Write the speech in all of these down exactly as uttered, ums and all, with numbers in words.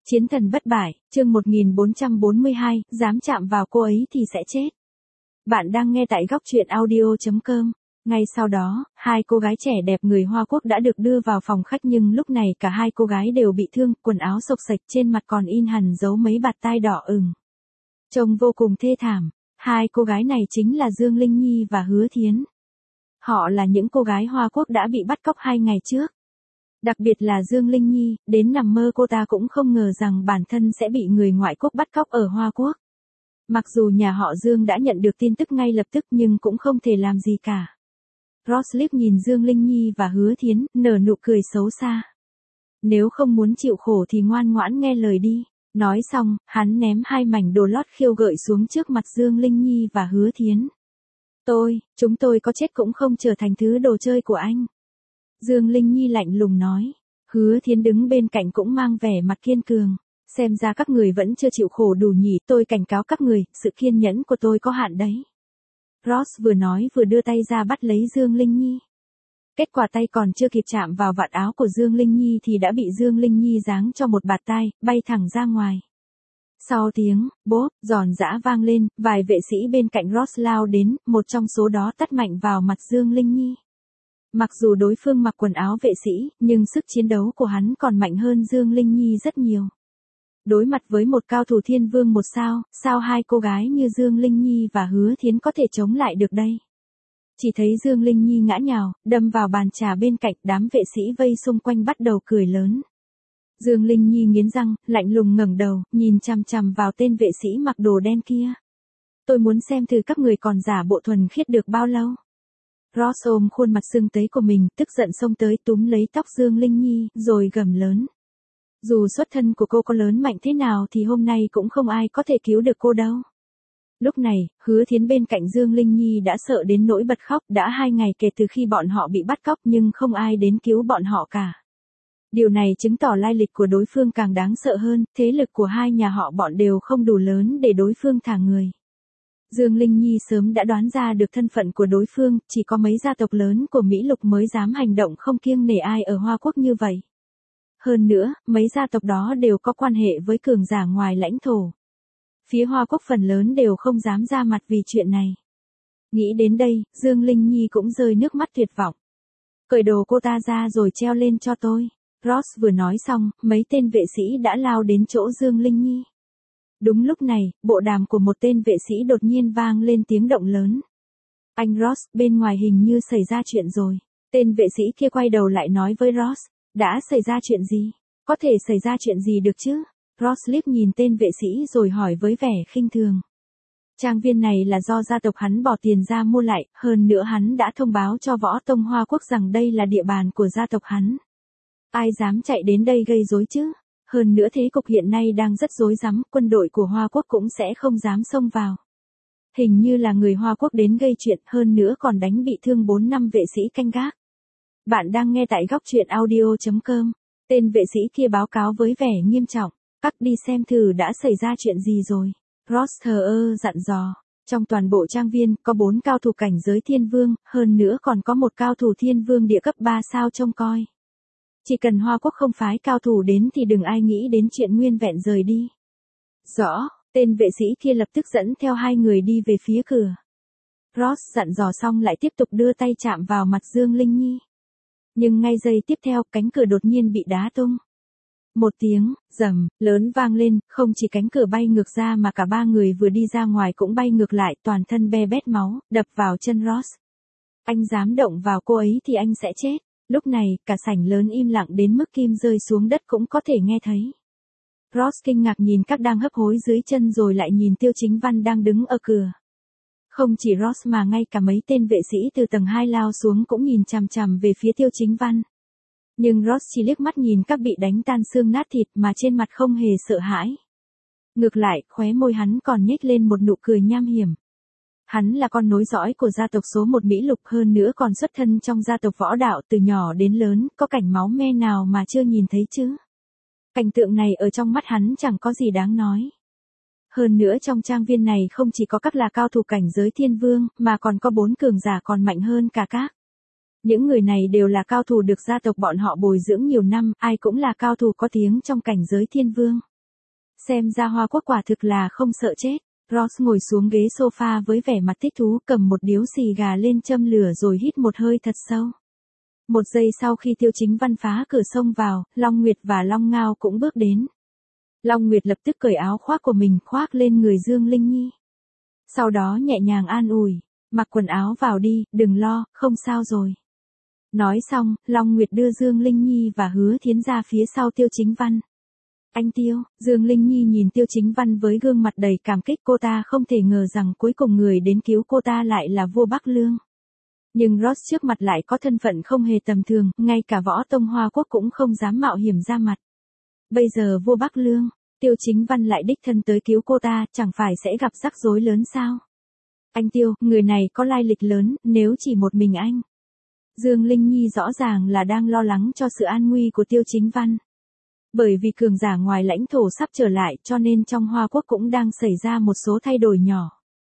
Chiến thần bất bại, chương một nghìn bốn trăm bốn mươi hai, dám chạm vào cô ấy thì sẽ chết. Bạn đang nghe tại góc truyện audio chấm com. Ngay sau đó, hai cô gái trẻ đẹp người Hoa Quốc đã được đưa vào phòng khách nhưng lúc này cả hai cô gái đều bị thương, quần áo xộc xệch, trên mặt còn in hằn dấu mấy bạt tai đỏ ửng. Trông vô cùng thê thảm. Hai cô gái này chính là Dương Linh Nhi và Hứa Thiến. Họ là những cô gái Hoa Quốc đã bị bắt cóc hai ngày trước. Đặc biệt là Dương Linh Nhi, đến nằm mơ cô ta cũng không ngờ rằng bản thân sẽ bị người ngoại quốc bắt cóc ở Hoa Quốc. Mặc dù nhà họ Dương đã nhận được tin tức ngay lập tức nhưng cũng không thể làm gì cả. Ross liếc nhìn Dương Linh Nhi và Hứa Thiến, nở nụ cười xấu xa. Nếu không muốn chịu khổ thì ngoan ngoãn nghe lời đi. Nói xong, hắn ném hai mảnh đồ lót khiêu gợi xuống trước mặt Dương Linh Nhi và Hứa Thiến. Tôi, chúng tôi có chết cũng không trở thành thứ đồ chơi của anh. Dương Linh Nhi lạnh lùng nói. Hứa Thiến đứng bên cạnh cũng mang vẻ mặt kiên cường. Xem ra các người vẫn chưa chịu khổ đủ nhỉ, tôi cảnh cáo các người, sự kiên nhẫn của tôi có hạn đấy. Ross vừa nói vừa đưa tay ra bắt lấy Dương Linh Nhi. Kết quả tay còn chưa kịp chạm vào vạt áo của Dương Linh Nhi thì đã bị Dương Linh Nhi giáng cho một bạt tai, bay thẳng ra ngoài. Sau tiếng, bốp, giòn giã vang lên, vài vệ sĩ bên cạnh Ross lao đến, một trong số đó tát mạnh vào mặt Dương Linh Nhi. Mặc dù đối phương mặc quần áo vệ sĩ, nhưng sức chiến đấu của hắn còn mạnh hơn Dương Linh Nhi rất nhiều. Đối mặt với một cao thủ thiên vương một sao, sao hai cô gái như Dương Linh Nhi và Hứa Thiến có thể chống lại được đây? Chỉ thấy Dương Linh Nhi ngã nhào, đâm vào bàn trà bên cạnh, đám vệ sĩ vây xung quanh bắt đầu cười lớn. Dương Linh Nhi nghiến răng, lạnh lùng ngẩng đầu, nhìn chằm chằm vào tên vệ sĩ mặc đồ đen kia. Tôi muốn xem thử các người còn giả bộ thuần khiết được bao lâu. Ross ôm khuôn mặt sưng tấy của mình, tức giận xông tới túm lấy tóc Dương Linh Nhi, rồi gầm lớn. Dù xuất thân của cô có lớn mạnh thế nào thì hôm nay cũng không ai có thể cứu được cô đâu. Lúc này, Hứa Thiến bên cạnh Dương Linh Nhi đã sợ đến nỗi bật khóc, đã hai ngày kể từ khi bọn họ bị bắt cóc nhưng không ai đến cứu bọn họ cả. Điều này chứng tỏ lai lịch của đối phương càng đáng sợ hơn, thế lực của hai nhà họ bọn đều không đủ lớn để đối phương thả người. Dương Linh Nhi sớm đã đoán ra được thân phận của đối phương, chỉ có mấy gia tộc lớn của Mỹ Lục mới dám hành động không kiêng nể ai ở Hoa Quốc như vậy. Hơn nữa, mấy gia tộc đó đều có quan hệ với cường giả ngoài lãnh thổ. Phía Hoa Quốc phần lớn đều không dám ra mặt vì chuyện này. Nghĩ đến đây, Dương Linh Nhi cũng rơi nước mắt tuyệt vọng. Cởi đồ cô ta ra rồi treo lên cho tôi. Ross vừa nói xong, mấy tên vệ sĩ đã lao đến chỗ Dương Linh Nhi. Đúng lúc này, bộ đàm của một tên vệ sĩ đột nhiên vang lên tiếng động lớn. Anh Ross, bên ngoài hình như xảy ra chuyện rồi. Tên vệ sĩ kia quay đầu lại nói với Ross. Đã xảy ra chuyện gì? Có thể xảy ra chuyện gì được chứ? Ross liếc nhìn tên vệ sĩ rồi hỏi với vẻ khinh thường. Trang viên này là do gia tộc hắn bỏ tiền ra mua lại, hơn nữa hắn đã thông báo cho Võ Tông Hoa Quốc rằng đây là địa bàn của gia tộc hắn. Ai dám chạy đến đây gây rối chứ? Hơn nữa thế cục hiện nay đang rất rối rắm, quân đội của Hoa Quốc cũng sẽ không dám xông vào. Hình như là người Hoa Quốc đến gây chuyện, hơn nữa còn đánh bị thương bốn năm vệ sĩ canh gác. Bạn đang nghe tại góc truyện audio chấm com. Tên vệ sĩ kia báo cáo với vẻ nghiêm trọng. Các đi xem thử đã xảy ra chuyện gì rồi. Ross thờ ơ dặn dò. Trong toàn bộ trang viên có bốn cao thủ cảnh giới thiên vương, hơn nữa còn có một cao thủ thiên vương địa cấp ba sao trông coi. Chỉ cần Hoa Quốc không phái cao thủ đến thì đừng ai nghĩ đến chuyện nguyên vẹn rời đi. Rõ, tên vệ sĩ kia lập tức dẫn theo hai người đi về phía cửa. Ross dặn dò xong lại tiếp tục đưa tay chạm vào mặt Dương Linh Nhi. Nhưng ngay giây tiếp theo, cánh cửa đột nhiên bị đá tung. Một tiếng, rầm, lớn vang lên, không chỉ cánh cửa bay ngược ra mà cả ba người vừa đi ra ngoài cũng bay ngược lại, toàn thân be bét máu, đập vào chân Ross. Anh dám động vào cô ấy thì anh sẽ chết. Lúc này, cả sảnh lớn im lặng đến mức kim rơi xuống đất cũng có thể nghe thấy. Ross kinh ngạc nhìn các đang hấp hối dưới chân rồi lại nhìn Tiêu Chính Văn đang đứng ở cửa. Không chỉ Ross mà ngay cả mấy tên vệ sĩ từ tầng hai lao xuống cũng nhìn chằm chằm về phía Tiêu Chính Văn. Nhưng Ross chỉ liếc mắt nhìn các bị đánh tan xương nát thịt mà trên mặt không hề sợ hãi. Ngược lại, khóe môi hắn còn nhếch lên một nụ cười nham hiểm. Hắn là con nối dõi của gia tộc số một Mỹ Lục, hơn nữa còn xuất thân trong gia tộc võ đạo từ nhỏ đến lớn, có cảnh máu me nào mà chưa nhìn thấy chứ. Cảnh tượng này ở trong mắt hắn chẳng có gì đáng nói. Hơn nữa trong trang viên này không chỉ có các là cao thủ cảnh giới thiên vương, mà còn có bốn cường giả còn mạnh hơn cả các. Những người này đều là cao thủ được gia tộc bọn họ bồi dưỡng nhiều năm, ai cũng là cao thủ có tiếng trong cảnh giới thiên vương. Xem ra Hoa Quốc quả thực là không sợ chết. Ross ngồi xuống ghế sofa với vẻ mặt thích thú, cầm một điếu xì gà lên châm lửa rồi hít một hơi thật sâu. Một giây sau khi Tiêu Chính Văn phá cửa xông vào, Long Nguyệt và Long Ngao cũng bước đến. Long Nguyệt lập tức cởi áo khoác của mình khoác lên người Dương Linh Nhi. Sau đó nhẹ nhàng an ủi, mặc quần áo vào đi, đừng lo, không sao rồi. Nói xong, Long Nguyệt đưa Dương Linh Nhi và Hứa Thiến ra phía sau Tiêu Chính Văn. Anh Tiêu, Dương Linh Nhi nhìn Tiêu Chính Văn với gương mặt đầy cảm kích, cô ta không thể ngờ rằng cuối cùng người đến cứu cô ta lại là vua Bắc Lương. Nhưng Ross trước mặt lại có thân phận không hề tầm thường, ngay cả võ tông Hoa Quốc cũng không dám mạo hiểm ra mặt. Bây giờ vua Bắc Lương, Tiêu Chính Văn lại đích thân tới cứu cô ta, chẳng phải sẽ gặp rắc rối lớn sao? Anh Tiêu, người này có lai lịch lớn, nếu chỉ một mình anh. Dương Linh Nhi rõ ràng là đang lo lắng cho sự an nguy của Tiêu Chính Văn. Bởi vì cường giả ngoài lãnh thổ sắp trở lại cho nên trong Hoa Quốc cũng đang xảy ra một số thay đổi nhỏ.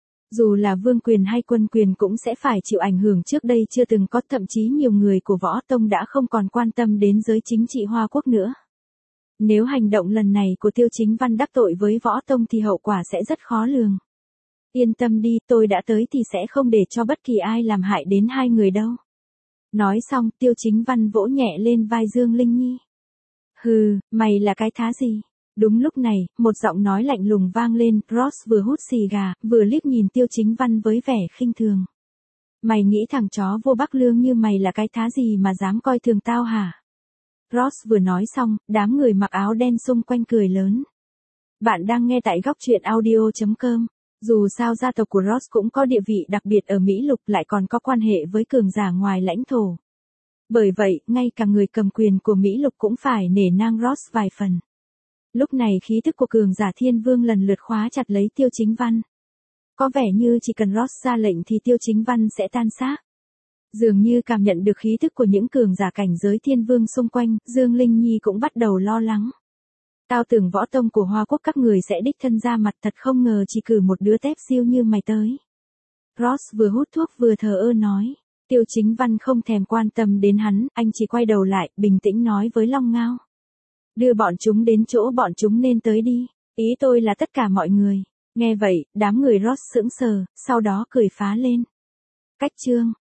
Dù là vương quyền hay quân quyền cũng sẽ phải chịu ảnh hưởng trước đây chưa từng có, thậm chí nhiều người của võ tông đã không còn quan tâm đến giới chính trị Hoa Quốc nữa. Nếu hành động lần này của Tiêu Chính Văn đắc tội với võ tông thì hậu quả sẽ rất khó lường. Yên tâm đi, tôi đã tới thì sẽ không để cho bất kỳ ai làm hại đến hai người đâu. Nói xong, Tiêu Chính Văn vỗ nhẹ lên vai Dương Linh Nhi. Hừ, mày là cái thá gì? Đúng lúc này, một giọng nói lạnh lùng vang lên, Ross vừa hút xì gà, vừa liếc nhìn Tiêu Chính Văn với vẻ khinh thường. Mày nghĩ thằng chó vua Bắc Lương như mày là cái thá gì mà dám coi thường tao hả? Ross vừa nói xong, đám người mặc áo đen xung quanh cười lớn. Bạn đang nghe tại góc truyện audio chấm com. Dù sao gia tộc của Ross cũng có địa vị đặc biệt ở Mỹ Lục, lại còn có quan hệ với cường giả ngoài lãnh thổ. Bởi vậy, ngay cả người cầm quyền của Mỹ Lục cũng phải nể nang Ross vài phần. Lúc này khí thức của cường giả Thiên Vương lần lượt khóa chặt lấy Tiêu Chính Văn. Có vẻ như chỉ cần Ross ra lệnh thì Tiêu Chính Văn sẽ tan xác. Dường như cảm nhận được khí thức của những cường giả cảnh giới Thiên Vương xung quanh, Dương Linh Nhi cũng bắt đầu lo lắng. Tao tưởng võ tông của Hoa Quốc các người sẽ đích thân ra mặt, thật không ngờ chỉ cử một đứa tép siêu như mày tới. Ross vừa hút thuốc vừa thờ ơ nói. Tiêu Chính Văn không thèm quan tâm đến hắn, anh chỉ quay đầu lại, bình tĩnh nói với Long Ngao. Đưa bọn chúng đến chỗ bọn chúng nên tới đi, ý tôi là tất cả mọi người. Nghe vậy, đám người Ross sững sờ, sau đó cười phá lên. Cách chương.